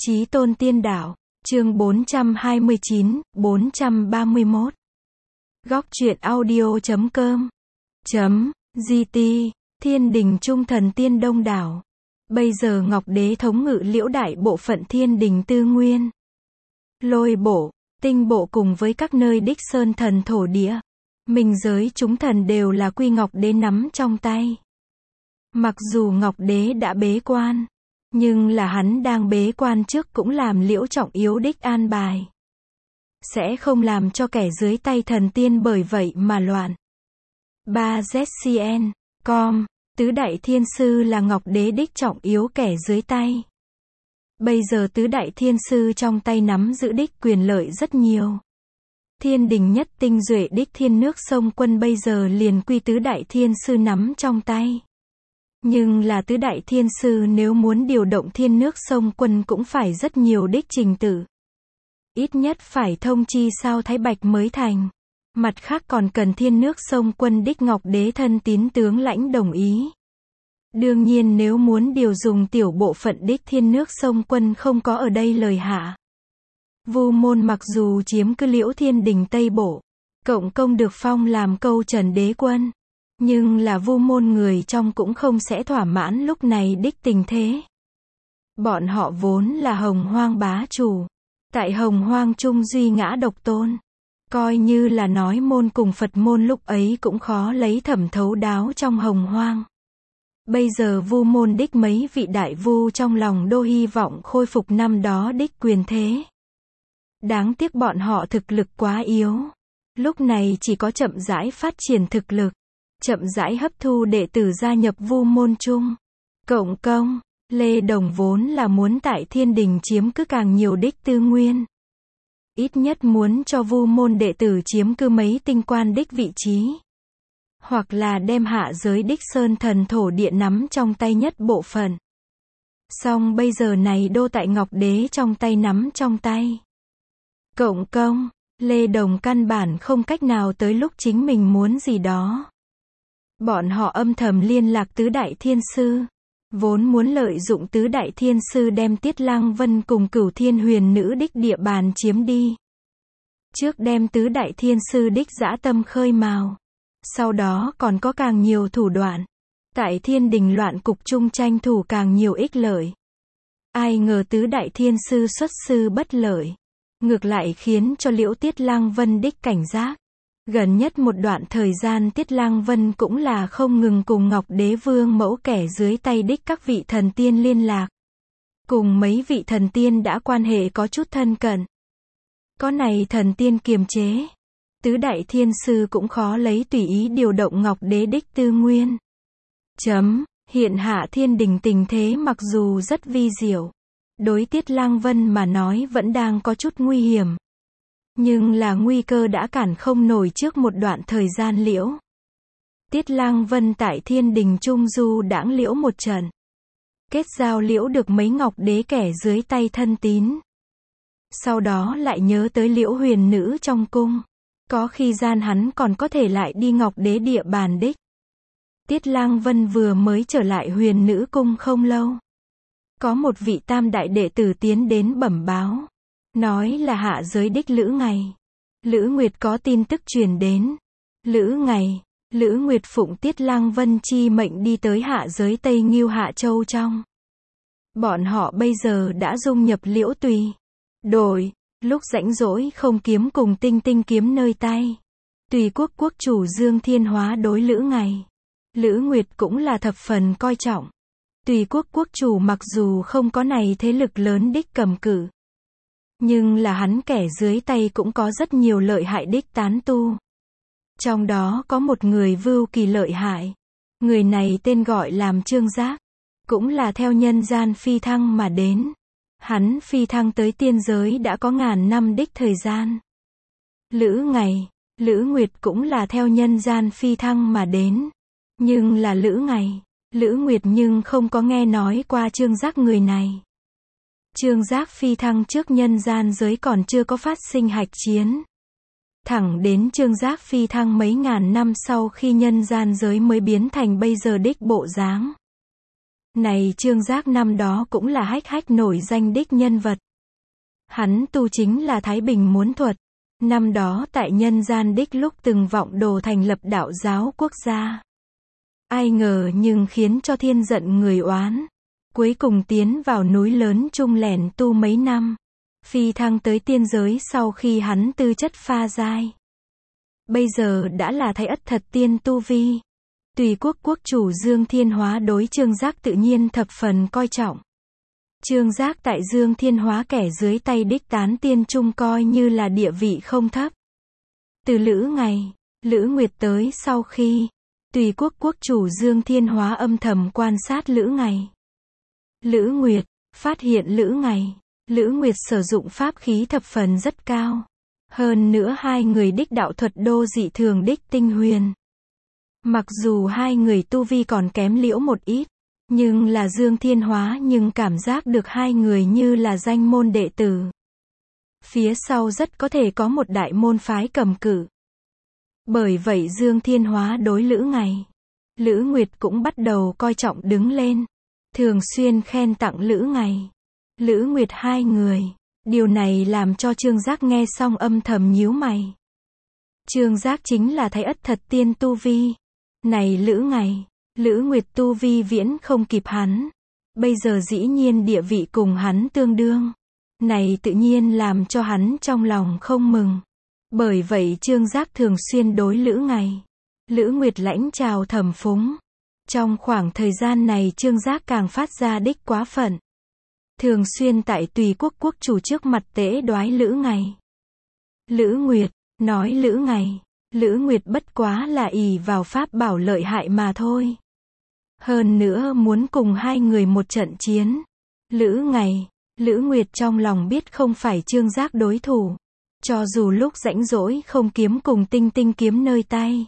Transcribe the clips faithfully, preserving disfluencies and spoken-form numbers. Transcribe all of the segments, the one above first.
Chí tôn tiên đạo, chương bốn trăm hai mươi chín, bốn trăm ba mươi mốt. Góc truyện audio chấm com chấm gt, thiên đình trung thần tiên đông đảo. Bây giờ Ngọc Đế thống ngự liễu đại bộ phận thiên đình tư nguyên. Lôi bộ, tinh bộ cùng với các nơi đích sơn thần thổ địa. Minh giới chúng thần đều là quy Ngọc Đế nắm trong tay. Mặc dù Ngọc Đế đã bế quan, nhưng là hắn đang bế quan trước cũng làm liễu trọng yếu đích an bài. Sẽ không làm cho kẻ dưới tay thần tiên bởi vậy mà loạn. ba Z C N com, tứ đại thiên sư là Ngọc Đế đích trọng yếu kẻ dưới tay. Bây giờ tứ đại thiên sư trong tay nắm giữ đích quyền lợi rất nhiều. Thiên đình nhất tinh duệ đích thiên nước sông quân bây giờ liền quy tứ đại thiên sư nắm trong tay. Nhưng là tứ đại thiên sư nếu muốn điều động thiên nước sông quân cũng phải rất nhiều đích trình tự. Ít nhất phải thông chi sao Thái Bạch mới thành. Mặt khác còn cần thiên nước sông quân đích Ngọc Đế thân tín tướng lãnh đồng ý. Đương nhiên nếu muốn điều dùng tiểu bộ phận đích thiên nước sông quân không có ở đây lời hạ. Vu môn mặc dù chiếm cứ liễu thiên đình Tây Bộ, cộng công được phong làm câu trần đế quân. Nhưng là vu môn người trong cũng không sẽ thỏa mãn lúc này đích tình thế. Bọn họ vốn là hồng hoang bá chủ. Tại hồng hoang trung duy ngã độc tôn. Coi như là nói môn cùng Phật môn lúc ấy cũng khó lấy thẩm thấu đáo trong hồng hoang. Bây giờ vu môn đích mấy vị đại vu trong lòng đô hy vọng khôi phục năm đó đích quyền thế. Đáng tiếc bọn họ thực lực quá yếu. Lúc này chỉ có chậm rãi phát triển thực lực. Chậm rãi hấp thu đệ tử gia nhập vu môn chung. Cộng công, Lê Đồng vốn là muốn tại thiên đình chiếm cứ càng nhiều đích tư nguyên. Ít nhất muốn cho vu môn đệ tử chiếm cứ mấy tinh quan đích vị trí. Hoặc là đem hạ giới đích sơn thần thổ địa nắm trong tay nhất bộ phận. Song bây giờ này đô tại Ngọc Đế trong tay nắm trong tay. Cộng công, Lê Đồng căn bản không cách nào tới lúc chính mình muốn gì đó. Bọn họ âm thầm liên lạc tứ đại thiên sư. Vốn muốn lợi dụng tứ đại thiên sư đem Tiết Lang Vân cùng Cửu Thiên Huyền Nữ đích địa bàn chiếm đi. Trước đem tứ đại thiên sư đích dã tâm khơi mào. Sau đó còn có càng nhiều thủ đoạn. Tại thiên đình loạn cục chung tranh thủ càng nhiều ích lợi. Ai ngờ tứ đại thiên sư xuất sư bất lợi. Ngược lại khiến cho liễu Tiết Lang Vân đích cảnh giác. Gần nhất một đoạn thời gian Tiết Lang Vân cũng là không ngừng cùng Ngọc Đế Vương mẫu kẻ dưới tay đích các vị thần tiên liên lạc. Cùng mấy vị thần tiên đã quan hệ có chút thân cận. Có này thần tiên kiềm chế. Tứ đại thiên sư cũng khó lấy tùy ý điều động Ngọc Đế đích tư nguyên. Chấm, hiện hạ thiên đình tình thế mặc dù rất vi diệu. Đối Tiết Lang Vân mà nói vẫn đang có chút nguy hiểm. Nhưng là nguy cơ đã cản không nổi trước một đoạn thời gian liễu. Tiết Lang Vân tại thiên đình trung du đãng liễu một trận. Kết giao liễu được mấy Ngọc Đế kẻ dưới tay thân tín. Sau đó lại nhớ tới liễu huyền nữ trong cung. Có khi gian hắn còn có thể lại đi Ngọc Đế địa bàn đích. Tiết Lang Vân vừa mới trở lại huyền nữ cung không lâu. Có một vị tam đại đệ tử tiến đến bẩm báo. Nói là hạ giới đích Lữ Ngày. Lữ Nguyệt có tin tức truyền đến. Lữ Ngày, Lữ Nguyệt phụng Tiết Lang Vân chi mệnh đi tới hạ giới Tây Ngưu Hạ Châu trong. Bọn họ bây giờ đã dung nhập liễu tùy. Đổi, lúc rãnh rỗi không kiếm cùng tinh tinh kiếm nơi tay. Tùy quốc quốc chủ Dương Thiên Hóa đối Lữ Ngày. Lữ Nguyệt cũng là thập phần coi trọng. Tùy quốc quốc chủ mặc dù không có này thế lực lớn đích cầm cự. Nhưng là hắn kẻ dưới tay cũng có rất nhiều lợi hại đích tán tu. Trong đó có một người vưu kỳ lợi hại. Người này tên gọi làm Trương Giác. Cũng là theo nhân gian phi thăng mà đến. Hắn phi thăng tới tiên giới đã có ngàn năm đích thời gian. Lữ Ngày, Lữ Nguyệt cũng là theo nhân gian phi thăng mà đến. Nhưng là Lữ Ngày, Lữ Nguyệt nhưng không có nghe nói qua Trương Giác người này. Trương Giác phi thăng trước nhân gian giới còn chưa có phát sinh hạch chiến. Thẳng đến Trương Giác phi thăng mấy ngàn năm sau khi nhân gian giới mới biến thành bây giờ đích bộ dáng. Này Trương Giác năm đó cũng là hách hách nổi danh đích nhân vật. Hắn tu chính là Thái Bình muốn thuật. Năm đó tại nhân gian đích lúc từng vọng đồ thành lập đạo giáo quốc gia. Ai ngờ nhưng khiến cho thiên giận người oán. Cuối cùng tiến vào núi lớn Trung lẻn tu mấy năm. Phi thăng tới tiên giới sau khi hắn tư chất pha giai. Bây giờ đã là Thái Ất thật tiên tu vi. Tùy quốc quốc chủ Dương Thiên Hóa đối Trương Giác tự nhiên thập phần coi trọng. Trương Giác tại Dương Thiên Hóa kẻ dưới tay đích tán tiên trung coi như là địa vị không thấp. Từ Lữ Ngày, Lữ Nguyệt tới sau khi, tùy quốc quốc chủ Dương Thiên Hóa âm thầm quan sát Lữ Ngày. Lữ Nguyệt, phát hiện Lữ Ngày, Lữ Nguyệt sử dụng pháp khí thập phần rất cao. Hơn nữa hai người đích đạo thuật đô dị thường đích tinh huyền. Mặc dù hai người tu vi còn kém liễu một ít, nhưng là Dương Thiên Hóa nhưng cảm giác được hai người như là danh môn đệ tử. Phía sau rất có thể có một đại môn phái cầm cự. Bởi vậy Dương Thiên Hóa đối Lữ Ngày, Lữ Nguyệt cũng bắt đầu coi trọng đứng lên. Thường xuyên khen tặng Lữ Ngày, Lữ Nguyệt hai người. Điều này làm cho Trương Giác nghe xong âm thầm nhíu mày. Trương Giác chính là Thái Ất thật tiên tu vi. Này Lữ Ngày, Lữ Nguyệt tu vi viễn không kịp hắn. Bây giờ dĩ nhiên địa vị cùng hắn tương đương. Này tự nhiên làm cho hắn trong lòng không mừng. Bởi vậy Trương Giác thường xuyên đối Lữ Ngày, Lữ Nguyệt lãnh chào thầm phúng. Trong khoảng thời gian này Trương Giác càng phát ra đích quá phận. Thường xuyên tại tùy quốc quốc chủ trước mặt tế đoái Lữ Ngày. Lữ Nguyệt, nói Lữ Ngày, Lữ Nguyệt bất quá là ỷ vào pháp bảo lợi hại mà thôi. Hơn nữa muốn cùng hai người một trận chiến. Lữ Ngày, Lữ Nguyệt trong lòng biết không phải Trương Giác đối thủ. Cho dù lúc rãnh rỗi không kiếm cùng tinh tinh kiếm nơi tay.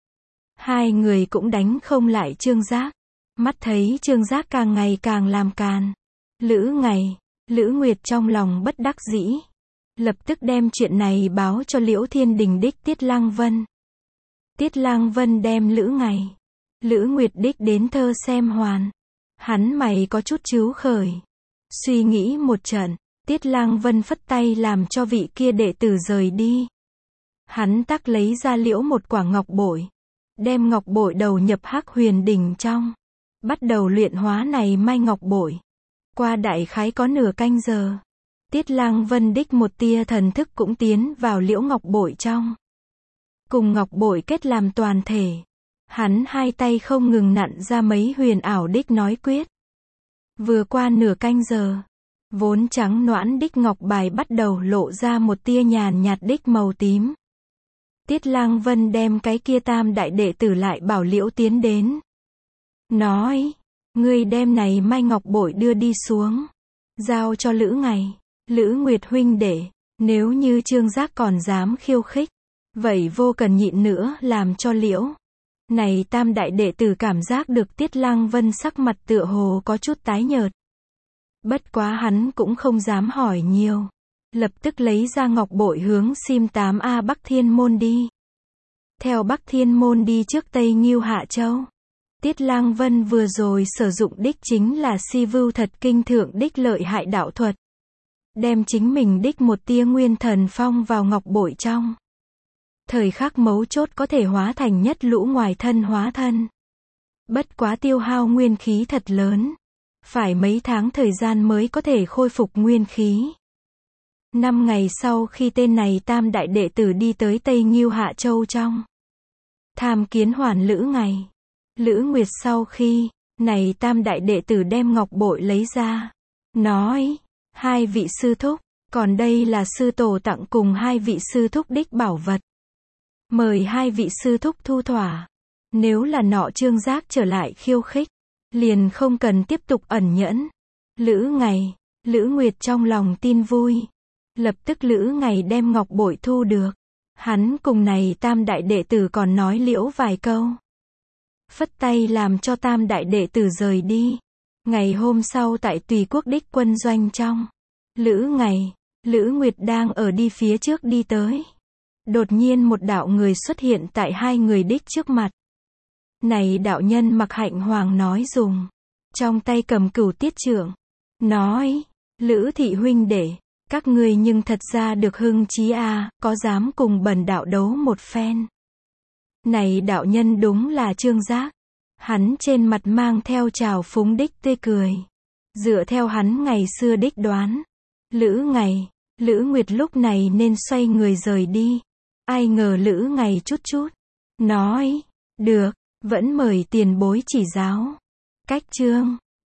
Hai người cũng đánh không lại Trương Giác. Mắt thấy Trương Giác càng ngày càng làm càn. Lữ Ngày, Lữ Nguyệt trong lòng bất đắc dĩ. Lập tức đem chuyện này báo cho Liễu Thiên Đình đích Tiết Lăng Vân. Tiết Lăng Vân đem Lữ Ngày, Lữ Nguyệt đích đến thơ xem hoàn. Hắn mày có chút chíu khởi. Suy nghĩ một trận, Tiết Lăng Vân phất tay làm cho vị kia đệ tử rời đi. Hắn tắc lấy ra liễu một quả ngọc bội. Đem ngọc bội đầu nhập Hắc Huyền Đỉnh trong. Bắt đầu luyện hóa này mai ngọc bội. Qua đại khái có nửa canh giờ. Tiết Lăng Vân đích một tia thần thức cũng tiến vào liễu ngọc bội trong. Cùng ngọc bội kết làm toàn thể. Hắn hai tay không ngừng nặn ra mấy huyền ảo đích nói quyết. Vừa qua nửa canh giờ. Vốn trắng noãn đích ngọc bài bắt đầu lộ ra một tia nhàn nhạt đích màu tím. Tiết Lăng Vân đem cái kia tam đại đệ tử lại bảo liễu tiến đến. Nói, ngươi đem này mai ngọc bội đưa đi xuống. Giao cho Lữ Ngày, Lữ Nguyệt huynh đệ. Nếu như Trương Giác còn dám khiêu khích. Vậy vô cần nhịn nữa làm cho liễu. Này tam đại đệ tử cảm giác được Tiết Lăng Vân sắc mặt tựa hồ có chút tái nhợt. Bất quá hắn cũng không dám hỏi nhiều. Lập tức lấy ra ngọc bội hướng Sim tám A Bắc Thiên Môn đi. Theo Bắc Thiên Môn đi trước Tây Ngưu Hạ Châu. Tiết Lăng Vân vừa rồi sử dụng đích chính là Si Vưu Thật Kinh thượng đích lợi hại đạo thuật. Đem chính mình đích một tia nguyên thần phong vào ngọc bội trong. Thời khắc mấu chốt có thể hóa thành nhất lũ ngoài thân hóa thân. Bất quá tiêu hao nguyên khí thật lớn. Phải mấy tháng thời gian mới có thể khôi phục nguyên khí. Năm ngày sau khi tên này tam đại đệ tử đi tới Tây Ngưu Hạ Châu trong. Tham kiến Hoàn Lữ Ngày, Lữ Nguyệt sau khi, này tam đại đệ tử đem ngọc bội lấy ra. Nói, hai vị sư thúc, còn đây là sư tổ tặng cùng hai vị sư thúc đích bảo vật. Mời hai vị sư thúc thu thỏa. Nếu là nọ Trương Giác trở lại khiêu khích, liền không cần tiếp tục ẩn nhẫn. Lữ Ngày, Lữ Nguyệt trong lòng tin vui. Lập tức Lữ Ngày đem ngọc bội thu được. Hắn cùng này tam đại đệ tử còn nói liễu vài câu. Phất tay làm cho tam đại đệ tử rời đi. Ngày hôm sau tại tùy quốc đích quân doanh trong. Lữ Ngày, Lữ Nguyệt đang ở đi phía trước đi tới. Đột nhiên một đạo người xuất hiện tại hai người đích trước mặt. Này đạo nhân mặc hạnh hoàng nói dùng. trong tay cầm cửu tiết trượng, nói, Lữ thị huynh đệ, các ngươi nhưng thật ra được hưng chí a, có dám cùng bần đạo đấu một phen. Này đạo nhân đúng là Trương Giác. Hắn trên mặt mang theo trào phúng đích tươi cười. Dựa theo hắn ngày xưa đích đoán, Lữ Ngày, Lữ Nguyệt lúc này nên xoay người rời đi. Ai ngờ Lữ Ngày chút chút, nói, được, vẫn mời tiền bối chỉ giáo. Cách chương